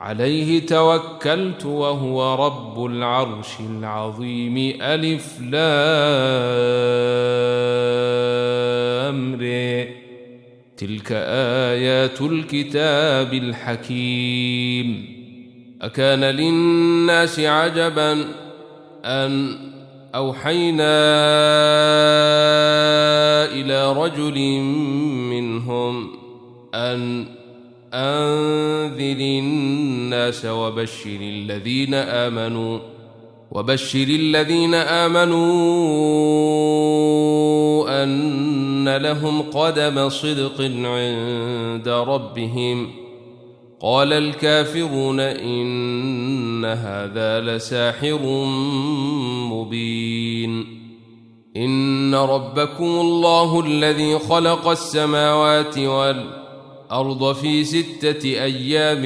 عليه توكلت وهو رب العرش العظيم. ألف لام ر. تلك آيات الكتاب الحكيم. أكان للناس عجبا أن أوحينا إلى رجل منهم أن أنذر الناس وبشر الذين آمنوا أن لهم قدم صدق عند ربهم. قال الكافرون إن هذا لساحر مبين. إن ربكم الله الذي خلق السماوات والأرض في 6 أيام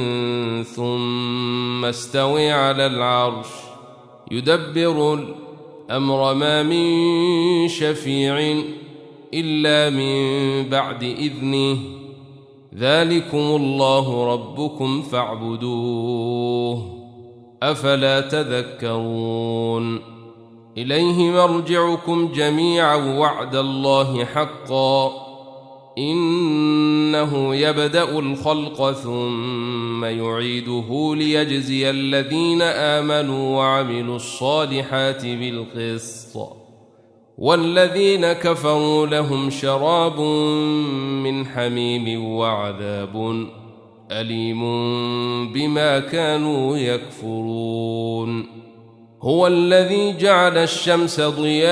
ثم استوى على العرش يدبر الأمر ما من شفيع إلا من بعد إذنه. ذلكم الله ربكم فاعبدوه أفلا تذكرون. إليه مرجعكم جميعا وعد الله حقا إنه يبدأ الخلق ثم يعيده ليجزي الذين آمنوا وعملوا الصالحات بالقسط والذين كفروا لهم شراب من حميم وعذاب أليم بما كانوا يكفرون. هو الذي جعل الشمس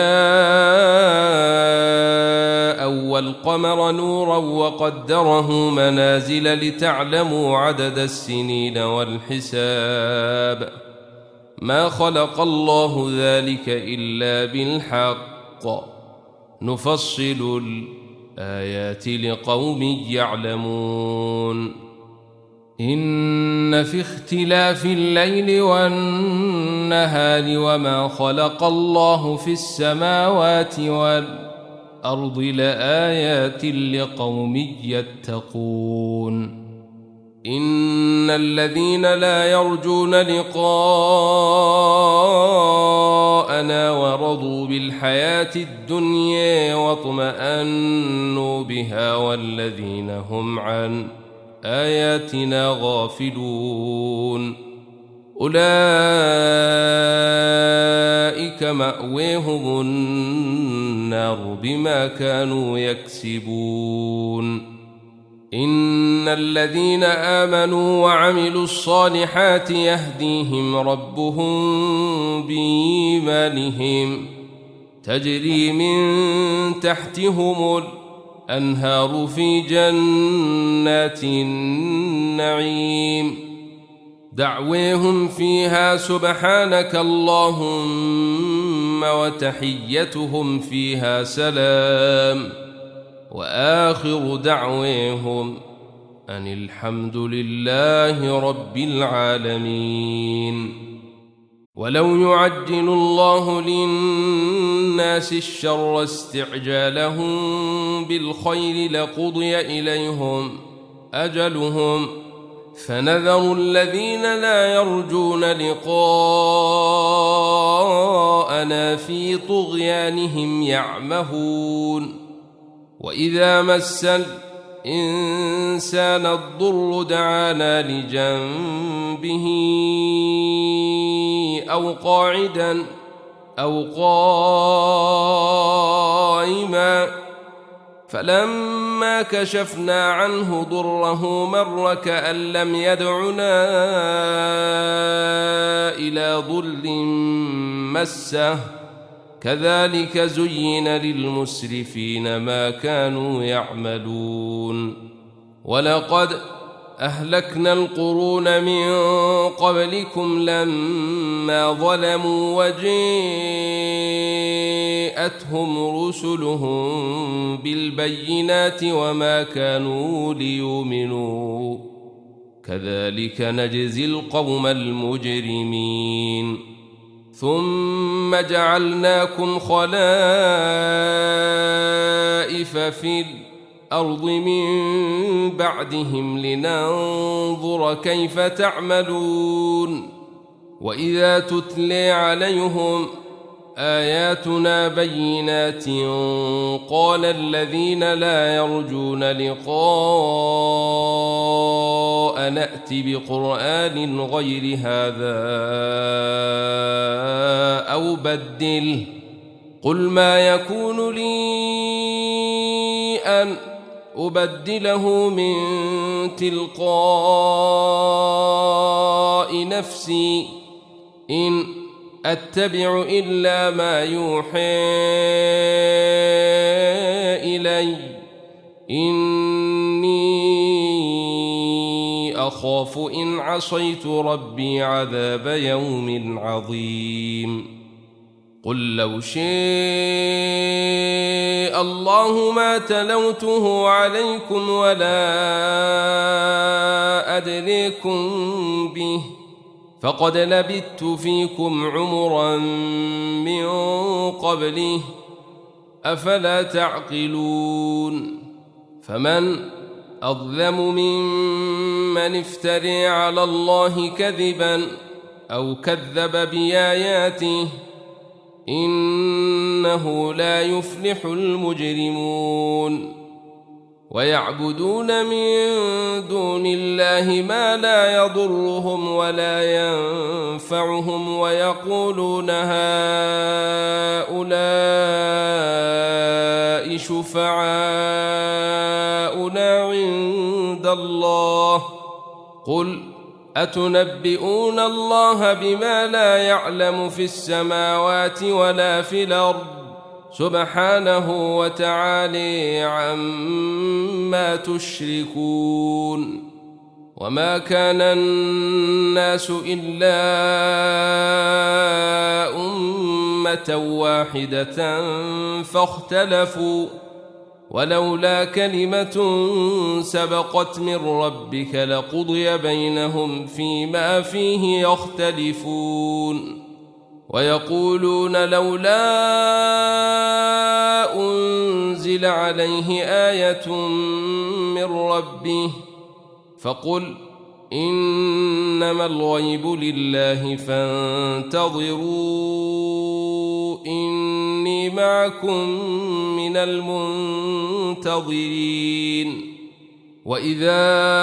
ضياء والقمر نورا وقدره منازل لتعلموا عدد السنين والحساب. ما خلق الله ذلك إلا بالحق نفصل الآيات لقوم يعلمون. إن في اختلاف الليل والنهار وما خلق الله في السماوات والأرض لآيات لقوم يتقون. إن الذين لا يرجون لقاءنا ورضوا بالحياة الدنيا واطمأنوا بها والذين هم عن آياتنا غافلون أولئك مأويهم النار بما كانوا يكسبون. إن الذين آمنوا وعملوا الصالحات يهديهم ربهم بإيمانهم تجري من تحتهم الأنهار في جنات النعيم دعويهم فيها سبحانك اللهم وتحيتهم فيها سلام وآخر دعويهم أن الحمد لله رب العالمين. ولو يعجل الله للناس الشر استعجالهم بالخير لقضي إليهم أجلهم فنذر الذين لا يرجون لقاءنا في طغيانهم يعمهون. وإذا مس الإنسان الضر دعانا لجنبه أو قاعدا أو قائما فلما كشفنا عنه ضره مر كأن لم يدعنا إلى ضر مسه كذلك زين للمسرفين ما كانوا يعملون. ولقد أهلكنا القرون من قبلكم لما ظلموا وجاءتهم رسلهم بالبينات وما كانوا ليؤمنوا كذلك نجزي القوم المجرمين. ثم جعلناكم خلائف في الأرض من بعدهم لننظر كيف تعملون وإذا تتلي عليهم آياتنا بينات قال الذين لا يرجون لقاء نأت بقرآن غير هذا أو بدله قل ما يكون لي أن أبدله من تلقاء نفسي إن أتبع إلا ما يوحى إلي إني أخاف إن عصيت ربي عذاب يوم عظيم قل لو شاء الله ما تلوته عليكم ولا أدريكم به فقد لبثت فيكم عمرا من قبله أفلا تعقلون فمن أظلم ممن افترى على الله كذبا أو كذب بآياته إنه لا يفلح المجرمون ويعبدون من دون الله ما لا يضرهم ولا ينفعهم ويقولون هؤلاء شفعاؤنا عند الله قل أتنبئون الله بما لا يعلم في السماوات ولا في الأرض سبحانه وتعالى عما تشركون وما كان الناس إلا أمة واحدة فاختلفوا ولولا كلمة سبقت من ربك لقضي بينهم فيما فيه يختلفون ويقولون لولا أنزل عليه آية من ربه فقل إنما الغيب لله فانتظروا إني معكم من المنتظرين وإذا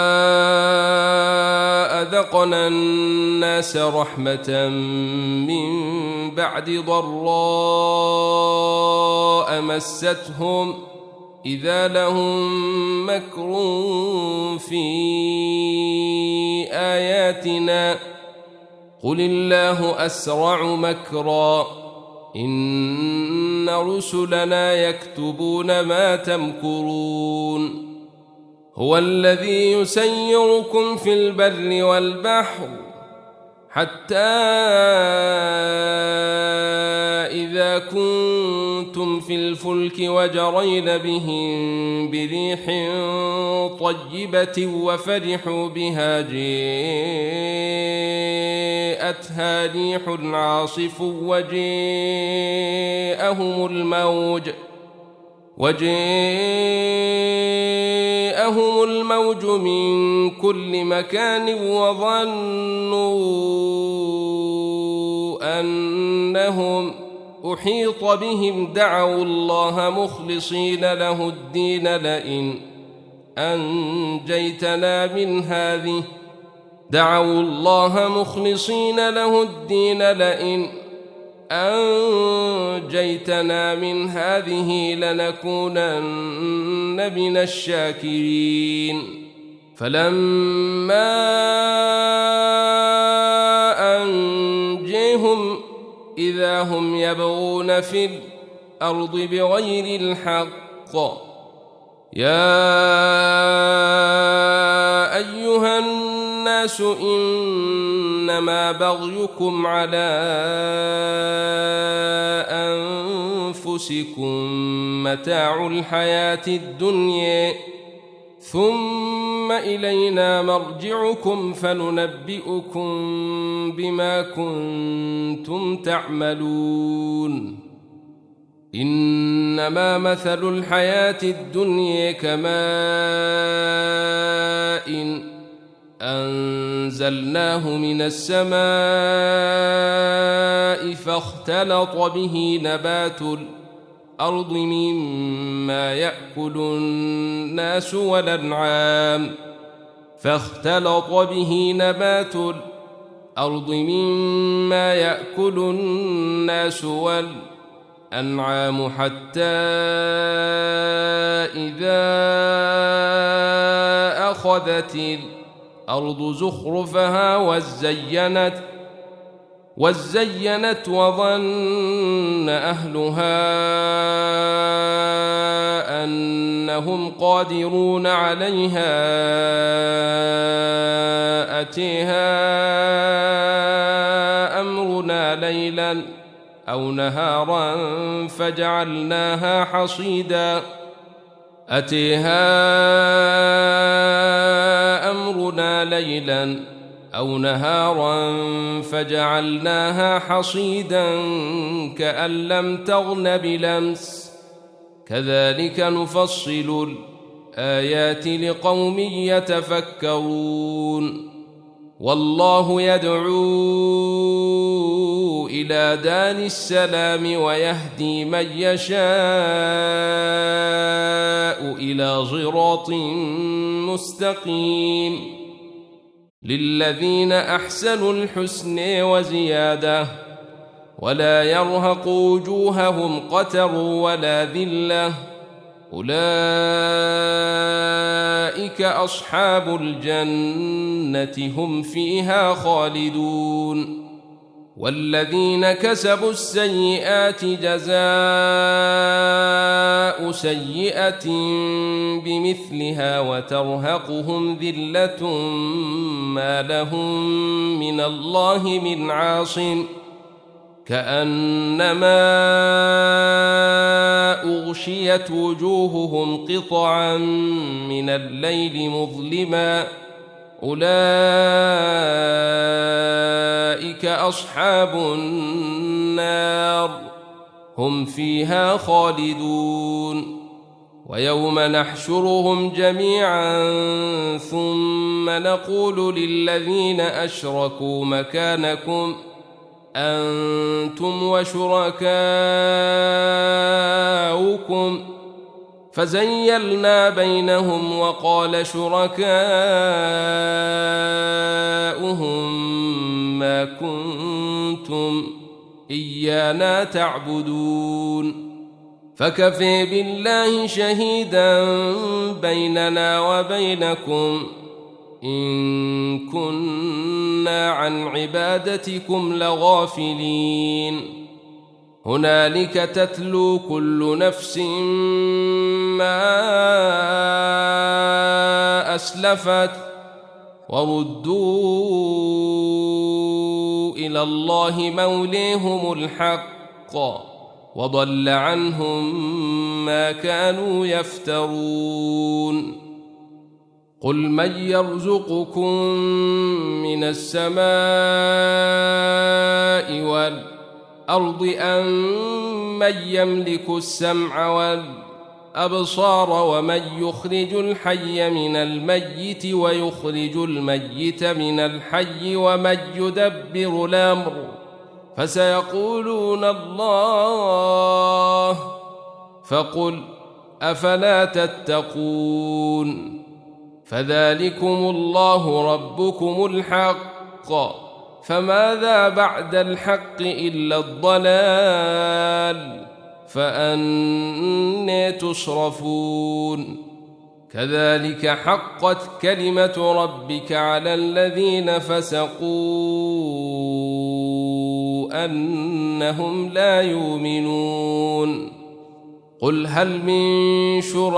أذقنا الناس رحمة من بعد ضراء مستهم إذا لهم مكر في آياتنا قل الله أسرع مكرا إن رسلنا يكتبون ما تمكرون هو الذي يسيركم في البر والبحر حتى إذا كنتم في الفلك وجرين بهم بريح طيبة وفرحوا بها جاءتها ريح عاصف وجاءهم الموج من كل مكان وظنوا أنهم أحيط بهم دعوا الله مخلصين له الدين لئن أنجيتنا من هذه لنكونن من الشاكرين فلما أنجيهم إذا هم يبغون في الأرض بغير الحق يا أيها الناس إنما بغيكم على أنفسكم متاع الحياة الدنيا ثم إلينا مرجعكم فننبئكم بما كنتم تعملون إنما مثل الحياة الدنيا كماء أنزلناه من السماء فاختلط به نبات الأرض مما يأكل الناس والأنعام حتى إذا أخذت الأرض زخرفها وزينت وظن أهلها أنهم قادرون عليها أتيها أمرنا ليلا أو نهارا فجعلناها حصيدا كأن لم تغن بلمس كذلك نفصل الآيات لقوم يتفكرون والله يدعو إلى دار السلام ويهدي من يشاء إلى صراط مستقيم للذين أحسنوا الحسنى وزيادة ولا يرهق وجوههم قتر ولا ذلة أولئك أصحاب الجنة هم فيها خالدون والذين كسبوا السيئات جزاء سيئة بمثلها وترهقهم ذلة ما لهم من الله من عاصم كأنما أغشيت وجوههم قطعا من الليل مظلما أولئك أصحاب النار هم فيها خالدون ويوم نحشرهم جميعا ثم نقول للذين أشركوا مكانكم أنتم وشركاؤكم فزيلنا بينهم وقال شركاؤهم ما كنتم إيانا تعبدون فكفى بالله شهيدا بيننا وبينكم إن كنا عن عبادتكم لغافلين هنالك تتلو كل نفس ما أسلفت وردوا إلى الله موليهم الحق وضل عنهم ما كانوا يفترون قل من يرزقكم من السماء والأرض أم من يملك السمع والأبصار ومن يخرج الحي من الميت ويخرج الميت من الحي ومن يدبر الأمر فسيقولون الله فقل أفلا تتقون فذلكم الله ربكم الحق فماذا بعد الحق إلا الضلال فأنى تصرفون كذلك حقت كلمة ربك على الذين فسقوا أنهم لا يؤمنون قل هل من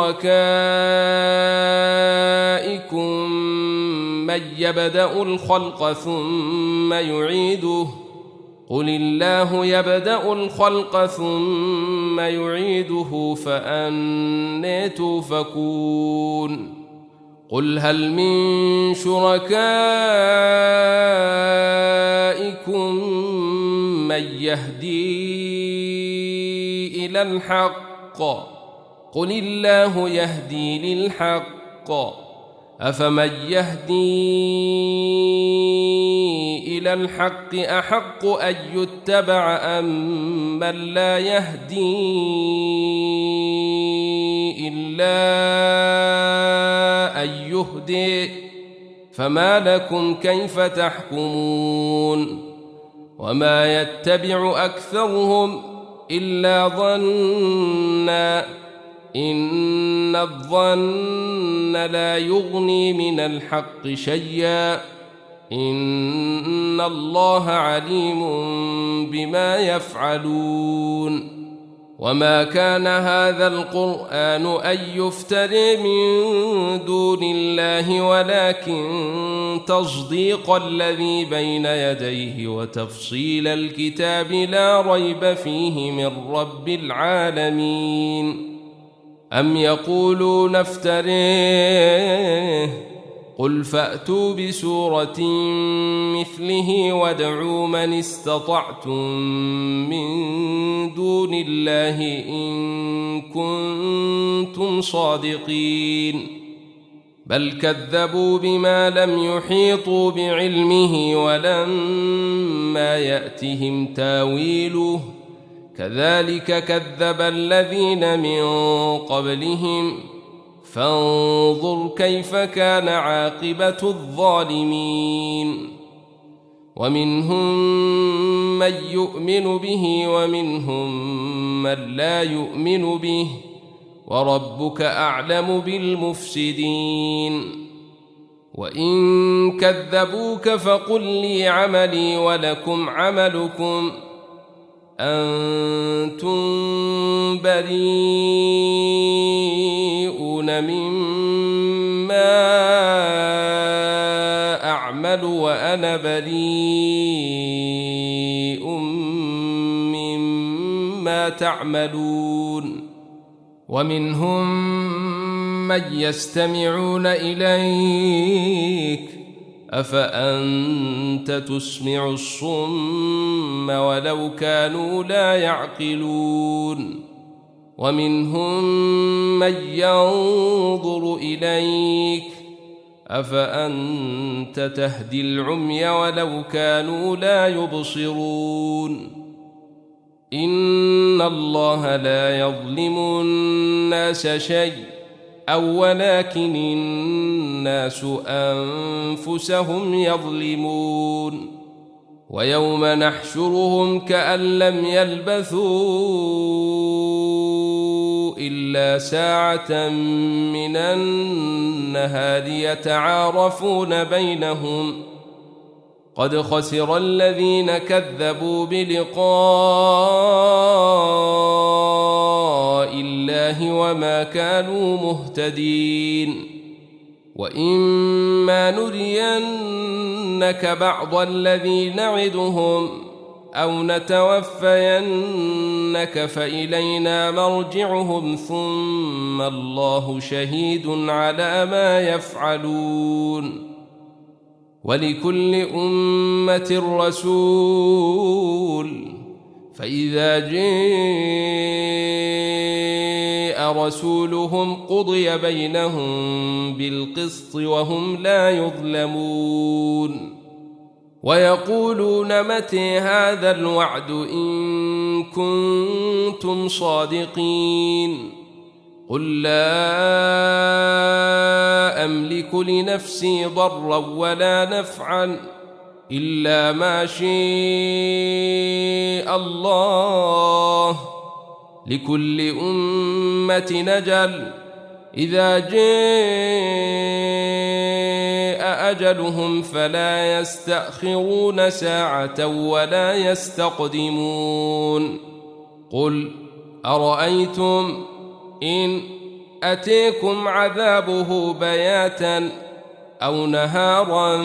شركائكم من يبدأ الخلق ثم يعيده قل الله يبدأ الخلق ثم يعيده فأنى تؤفكون قل هل من شركائكم من يهدي إلى إلى الحق قل الله يهدي للحق أفمن يهدي إلى الحق أحق أن يتبع أم من لا يهدي إلا أن يهدي فما لكم كيف تحكمون وما يتبع أكثرهم إلا ظنا إن الظن لا يغني من الحق شيئا إن الله عليم بما يفعلون وما كان هذا القرآن أن يفترى من دون الله ولكن تصديق الذي بين يديه وتفصيل الكتاب لا ريب فيه من رب العالمين أم يقولون افتريه قل فأتوا بسورة مثله وادعوا من استطعتم من دون الله إن كنتم صادقين بل كذبوا بما لم يحيطوا بعلمه ولما يأتهم تاويله كذلك كذب الذين من قبلهم فانظر كيف كان عاقبة الظالمين ومنهم من يؤمن به ومنهم من لا يؤمن به وربك أعلم بالمفسدين وإن كذبوك فقل لي عملي ولكم عملكم أنتم بريئون مما أعمل وأنا بريء مما تعملون ومنهم من يستمعون إليك أفأنت تسمع الصم ولو كانوا لا يعقلون ومنهم من ينظر إليك أفأنت تهدي العمي ولو كانوا لا يبصرون إن الله لا يظلم الناس شيء أو ولكن الناس أنفسهم يظلمون ويوم نحشرهم كأن لم يلبثوا إلا ساعة من النهار يتعارفون بينهم قد خسر الذين كذبوا بلقاء الله وما كانوا مهتدين وإما نرينك بعض الذي نعدهم أو نتوفينك فإلينا مرجعهم ثم الله شهيد على ما يفعلون ولكل أمة رسول فإذا جاء رسولهم قضي بينهم بالقسط وهم لا يظلمون ويقولون متى هذا الوعد إن كنتم صادقين قل لا أملك لنفسي ضرا ولا نفعا إلا ما شاء الله لكل أمة نجل إذا جاء أجلهم فلا يستأخرون ساعة ولا يستقدمون قل أرأيتم إن أتيكم عذابه بياتا أو نهارا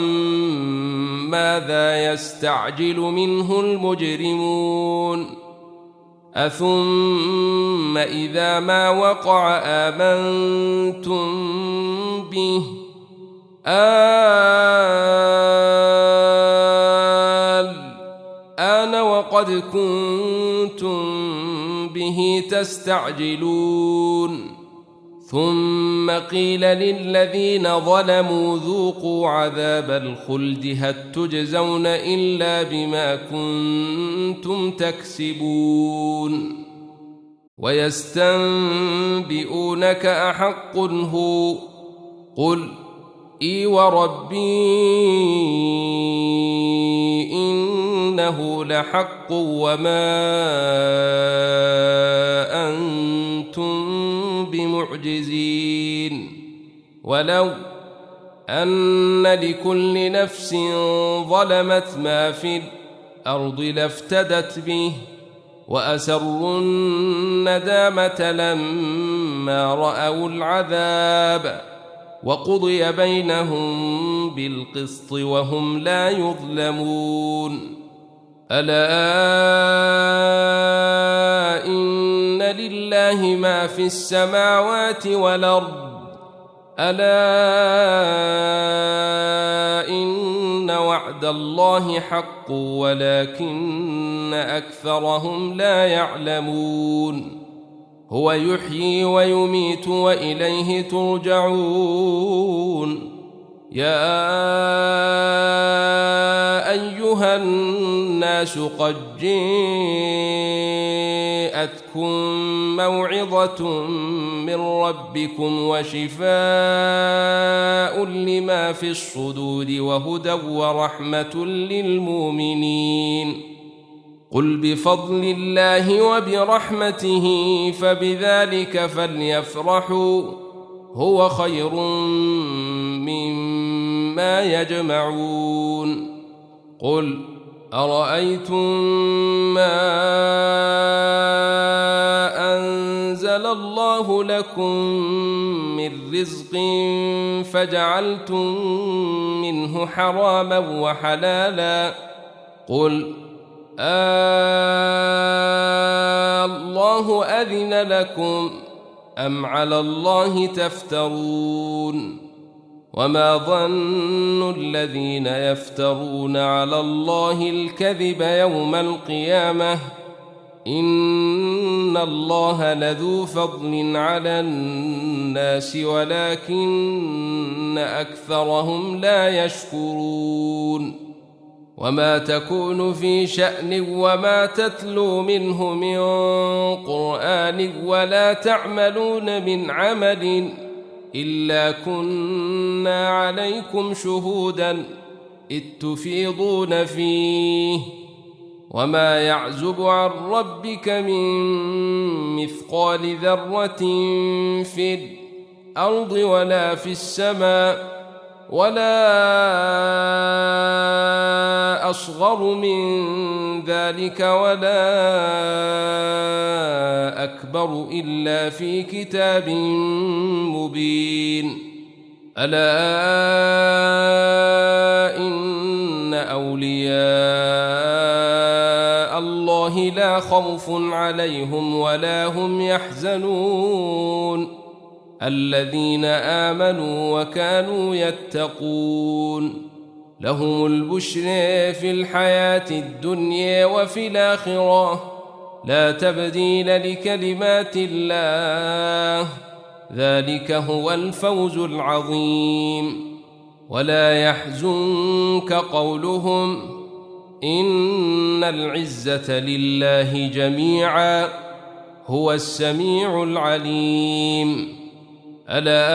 ماذا يستعجل منه المجرمون أثم إذا ما وقع آمنتم به الآن وقد كنتم به تستعجلون ثم قيل للذين ظلموا ذوقوا عذاب الخلد هل تجزون إلا بما كنتم تكسبون ويستنبئونك أحق هو قل إي وربي إنه لحق وما أنتم بمعجزين ولو أن لكل نفس ظلمت ما في الأرض لافتدت به وأسروا الندامة لما رأوا العذاب وقضي بينهم بالقسط وهم لا يظلمون ألا إن لله ما في السماوات والأرض ألا إن وعد الله حق ولكن أكثرهم لا يعلمون هو يحيي ويميت وإليه ترجعون يا أيها الناس قد جاءتكم موعظة من ربكم وشفاء لما في الصدور وهدى ورحمة للمؤمنين قل بفضل الله وبرحمته فبذلك فليفرحوا هو خير مما يجمعون قل أرأيتم ما أنزل الله لكم من رزق فجعلتم منه حراما وحلالا قل الله أذن لكم أم على الله تفترون وما ظن الذين يفترون على الله الكذب يوم القيامة إن الله لذو فضل على الناس ولكن أكثرهم لا يشكرون وما تكون في شأن وما تتلو منه من قرآن ولا تعملون من عمل إلا كنا عليكم شهودا إذ تفيضون فيه وما يعزب عن ربك من مثقال ذرة في الأرض ولا في السماء ولا أصغر من ذلك ولا أكبر إلا في كتاب مبين ألا إن أولياء الله لا خوف عليهم ولا هم يحزنون الذين آمنوا وكانوا يتقون لهم البشر في الحياة الدنيا وفي الآخرة لا تبديل لكلمات الله ذلك هو الفوز العظيم ولا يحزنك قولهم إن العزة لله جميعا هو السميع العليم ألا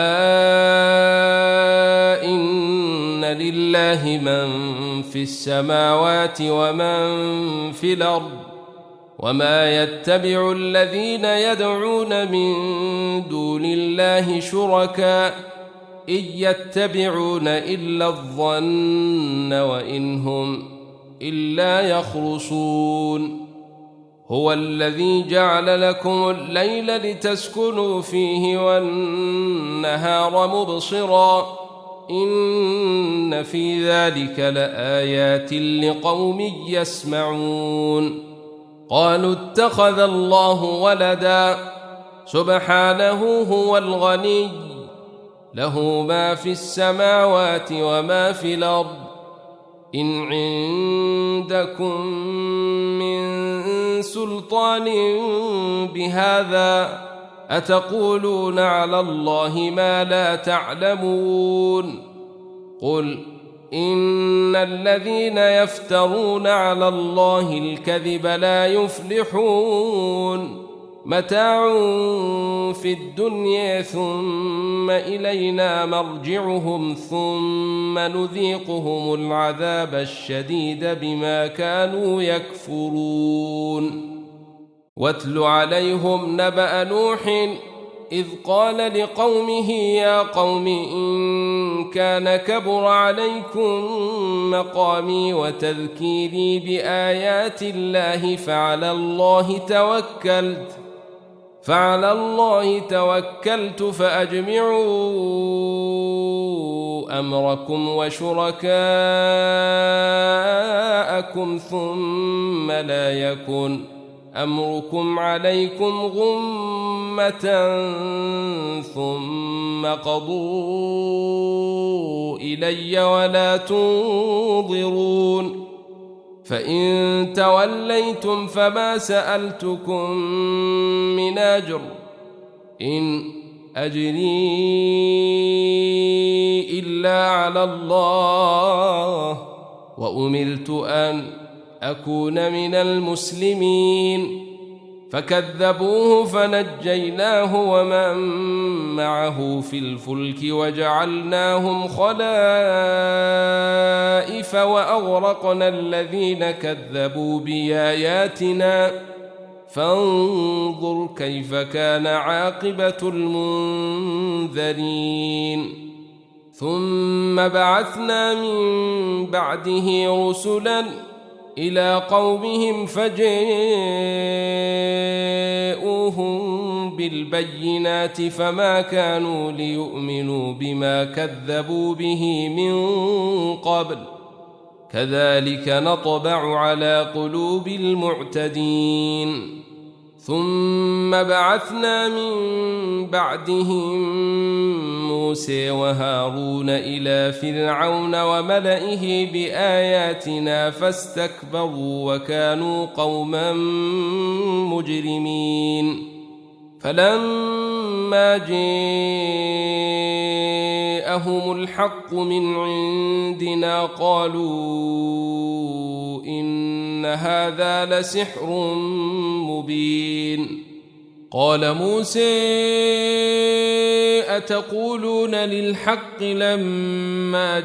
إن لله من في السماوات ومن في الأرض وما يتبع الذين يدعون من دون الله شركاء إن يتبعون إلا الظن وإن هم إلا يخرصون هو الذي جعل لكم الليل لتسكنوا فيه والنهار مبصرا إن في ذلك لآيات لقوم يسمعون قالوا اتخذ الله ولدا سبحانه هو الغني له ما في السماوات وما في الأرض إن عندكم من سلطان بهذا أتقولون على الله ما لا تعلمون قل إن الذين يفترون على الله الكذب لا يفلحون متاع في الدنيا ثم إلينا مرجعهم ثم نذيقهم العذاب الشديد بما كانوا يكفرون واتل عليهم نبأ نوح إذ قال لقومه يا قوم إن كان كبر عليكم مقامي وتذكيري بآيات الله فعلى الله توكلت فأجمعوا أمركم وشركاءكم ثم لا يكن أمركم عليكم غمة ثم قضوا إلي ولا تنظرون فإن توليتم فما سألتكم من أجر إن أجري إلا على الله وأمرت أن أكون من المسلمين فكذبوه فنجيناه ومن معه في الفلك وجعلناهم خلائف وأغرقنا الذين كذبوا بآياتنا فانظر كيف كان عاقبة المنذرين ثم بعثنا من بعده رسلا إلى قومهم فجاءوهم بالبينات فما كانوا ليؤمنوا بما كذبوا به من قبل كذلك نطبع على قلوب المعتدين ثم بعثنا من بعدهم موسى وهارون إلى فرعون وملئه بآياتنا فاستكبروا وكانوا قوما مجرمين فلما جاءهم الحق من عندنا قالوا إن هذا لسحر مبين قال موسى أتقولون للحق لما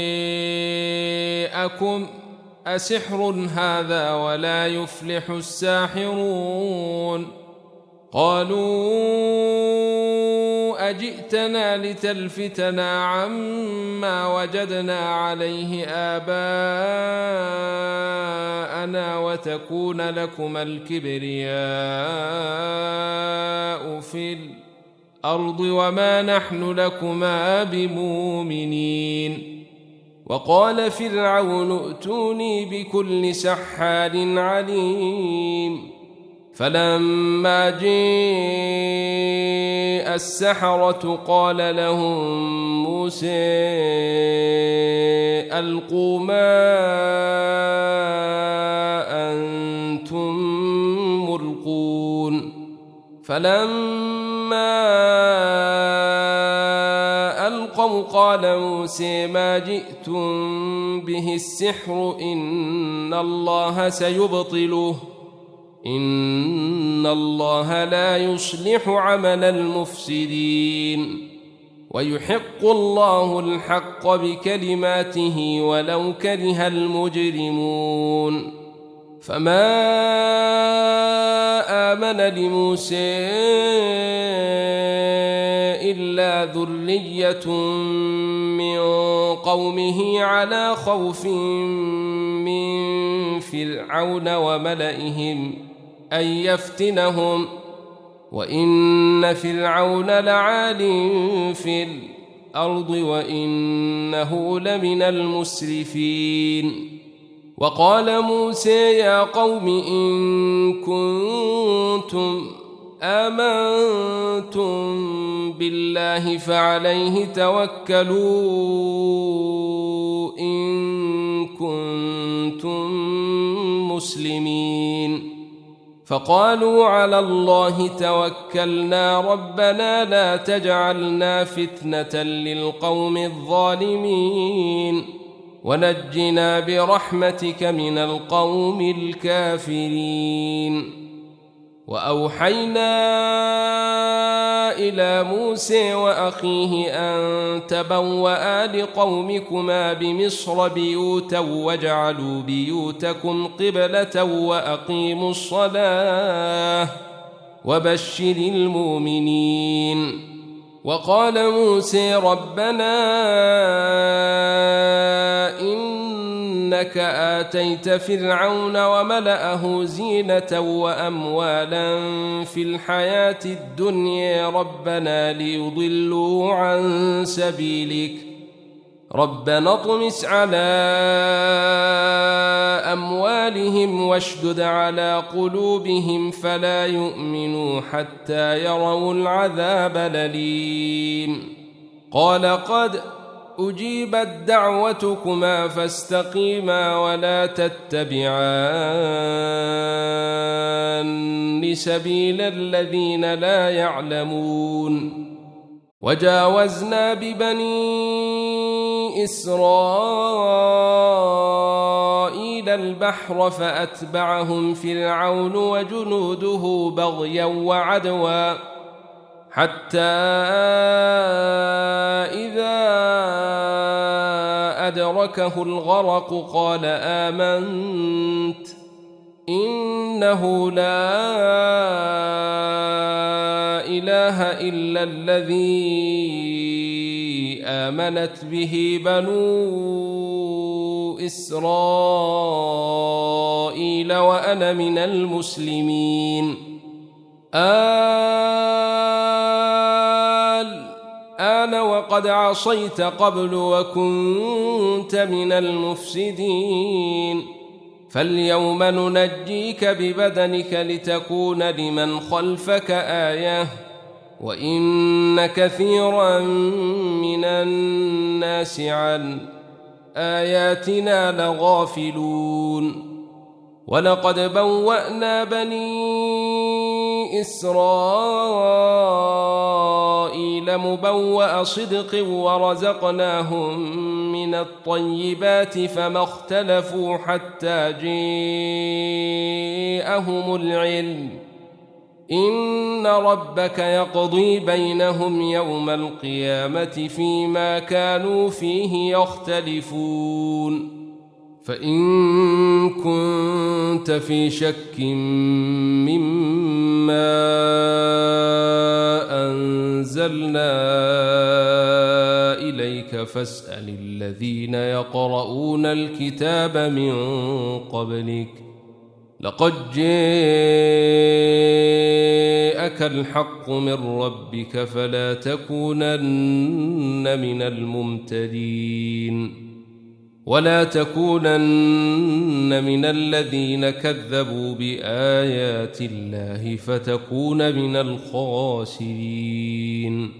جاءكم أسحر هذا ولا يفلح الساحرون قالوا أجئتنا لتلفتنا عما وجدنا عليه آباءنا وتكون لكما الكبرياء في الأرض وما نحن لكما بمؤمنين وقال فرعون ائتوني بكل سحار عليم فلما جاء السحرة قال لهم موسى ألقوا ما أنتم ملقون فلما ألقوا قال موسى ما جئتم به السحر إن الله سيبطله إن الله لا يصلح عمل المفسدين ويحق الله الحق بكلماته ولو كره المجرمون فما آمن لموسى إلا ذرية من قومه على خوف من فرعون وملئهم أن يفتنهم وإن فرعون لعال في الأرض وإنه لمن المسرفين وقال موسى يا قوم إن كنتم آمنتم بالله فعليه توكلوا إن كنتم مسلمين فقالوا على الله توكلنا ربنا لا تجعلنا فتنة للقوم الظالمين ونجنا برحمتك من القوم الكافرين. وأوحينا إلى موسى وأخيه أن تبوأ لقومكما بمصر بيوتا واجعلوا بيوتكم قبلة وأقيموا الصلاة وبشر المؤمنين. وقال موسى ربنا إنك آتيت فرعون وملأه زينة وأموالا في الحياة الدنيا ربنا ليضلوا عن سبيلك ربنا اطمس على أموالهم واشدد على قلوبهم فلا يؤمنوا حتى يروا العذاب الأليم. قال قد أجيبت دعوتكما فاستقيما ولا تتبعان سبيل الذين لا يعلمون. وجاوزنا ببني إسرائيل البحر فأتبعهم فرعون وجنوده بغيا وعدوا حتى إذا أدركه الغرق قال آمنت إنه لا إله إلا الذي آمنت به بنو إسرائيل وأنا من المسلمين. الآن وقد عصيت قبل وكنت من المفسدين فاليوم ننجيك ببدنك لتكون لمن خلفك آية وإن كثيرا من الناس عن آياتنا لغافلون. ولقد بوأنا بني إسرائيل مبوأ صدق ورزقناهم من الطيبات فما اختلفوا حتى جاءهم العلم إن ربك يقضي بينهم يوم القيامة فيما كانوا فيه يختلفون. فإن كنت في شك مما أنزلنا إليك فاسأل الذين يقرؤون الكتاب من قبلك لقد جاءك الحق من ربك فلا تكونن من الممتدين ولا تكونن من الذين كذبوا بآيات الله فتكون من الخاسرين.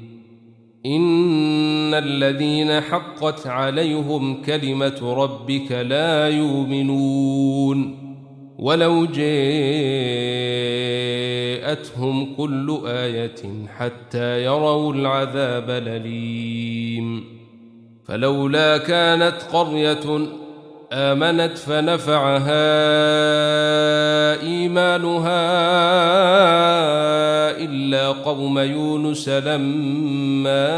إن الذين حقت عليهم كلمة ربك لا يؤمنون ولو جاءتهم كل آية حتى يروا العذاب الأليم. فلولا كانت قرية آمنت فنفعها إيمانها إلا قوم يونس لما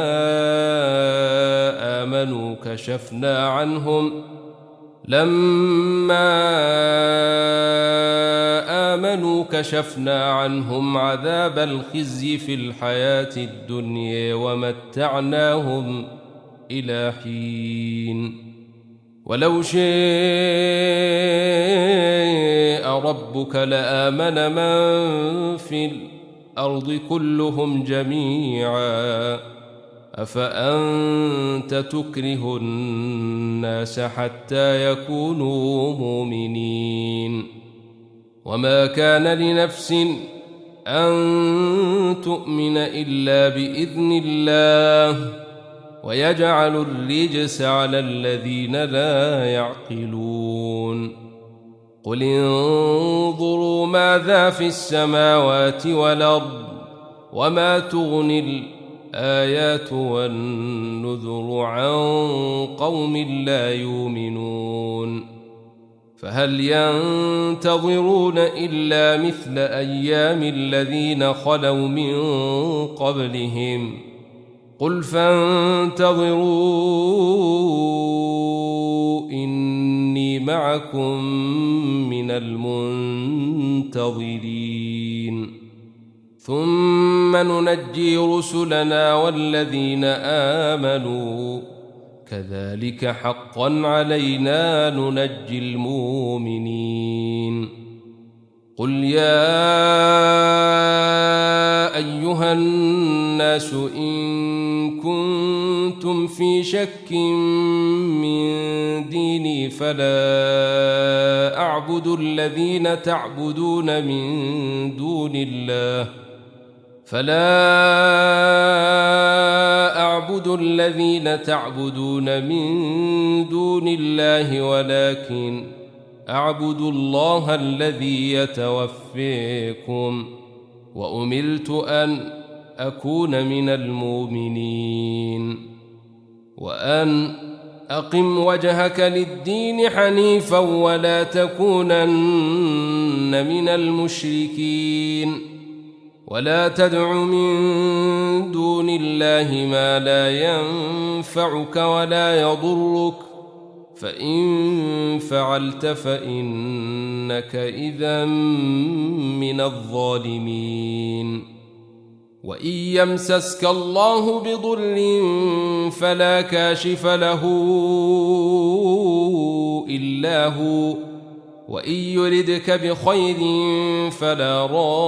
آمنوا كشفنا عنهم عذاب الخزي في الحياة الدنيا ومتعناهم إلى حين. ولو شاء ربك لآمن من في الأرض كلهم جميعا أفأنت تكره الناس حتى يكونوا مؤمنين. وما كان لنفس أن تؤمن إلا بإذن الله ويجعل الرجس على الذين لا يعقلون. قل انظروا ماذا في السماوات والأرض وما تغني الآيات والنذر عن قوم لا يؤمنون فهل ينتظرون إلا مثل أيام الذين خلوا من قبلهم قل فانتظروا إني معكم من المنتظرين ثم ننجي رسلنا والذين آمنوا كذلك حقا علينا ننجي المؤمنين قل يا أيها الناس إن كنتم في شك من ديني فلا أعبد الذين تعبدون من دون الله ولكن أعبد الله الذي يتوفيكم وأمرت أن أكون من المؤمنين وأن أقم وجهك للدين حنيفا ولا تكونن من المشركين ولا تدع من دون الله ما لا ينفعك ولا يضرك فإن فعلت فإنك إذا من الظالمين وإن يمسسك الله بضر فلا كاشف له إلا هو وإن يردك بخير فلا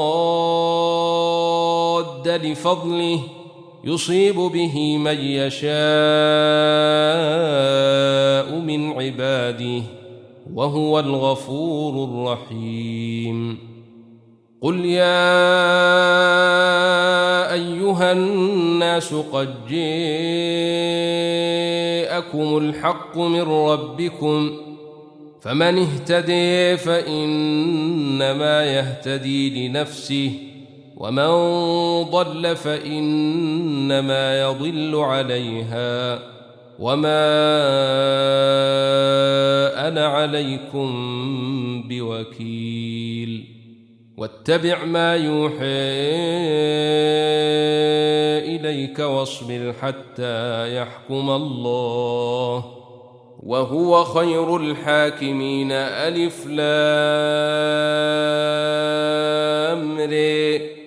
راد لفضله يصيب به من يشاء من عباده وهو الغفور الرحيم قل يا أيها الناس قد جاءكم الحق من ربكم فمن اهتدي فإنما يهتدي لنفسه ومن ضل فإنما يضل عليها وما أنا عليكم بوكيل واتبع ما يوحى إليك واصبر حتى يحكم الله وهو خير الحاكمين ألف لام ر